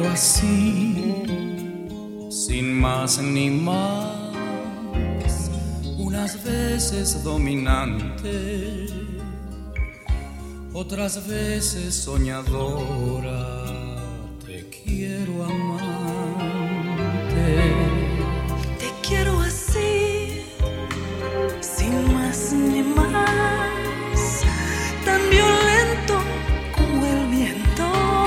así, sin más ni más, unas veces dominante, otras veces soñadora, te quiero amante. Te quiero así, sin más ni más, tan violento como el viento,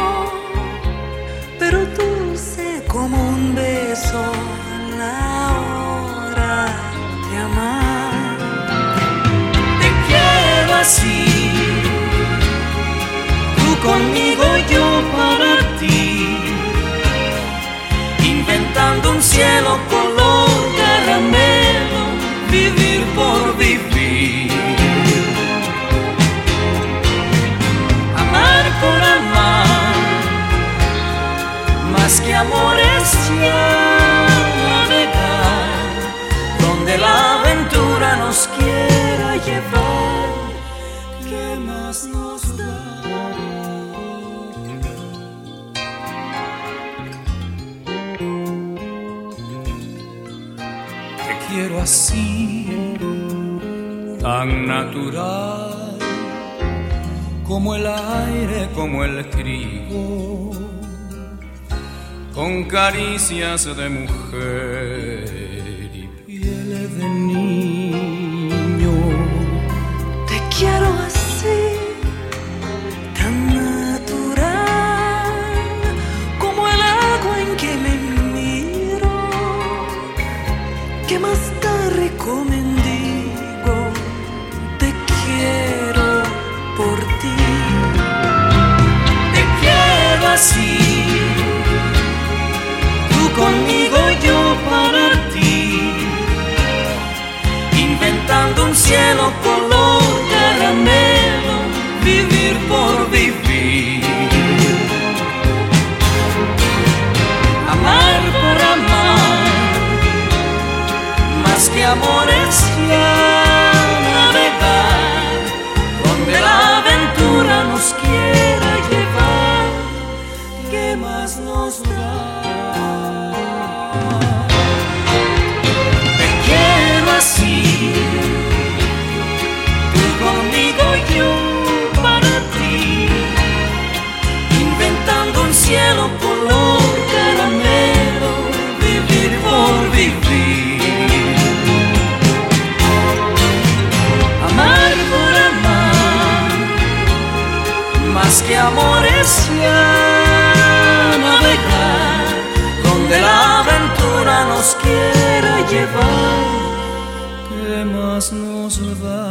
pero dulce como un beso a la hora de amar. Te quiero así, tú conmigo, yo para ti, inventando un cielo color caramelo, vivir por vivir, amar por amar, más que amores ya navegar, donde la aventura nos quiera llevar, ¿qué más nos da? Te quiero así, tan natural, como el aire, como el trigo, con caricias de mujer y piel de niño. Te quiero así, tan natural, como el agua en que me miro, que más tarde como mendigo, te quiero por ti. Te quiero así, conmigo, yo para ti, inventando un cielo color caramelo, vivir por vivir, amar por amar, más que amores ya navegar, donde la aventura nos quiera llevar, ¿qué más nos da? Cielo color caramelo, vivir por vivir, amar por amar, más que amores ya navegar, donde la aventura nos quiera llevar, ¿qué más nos da?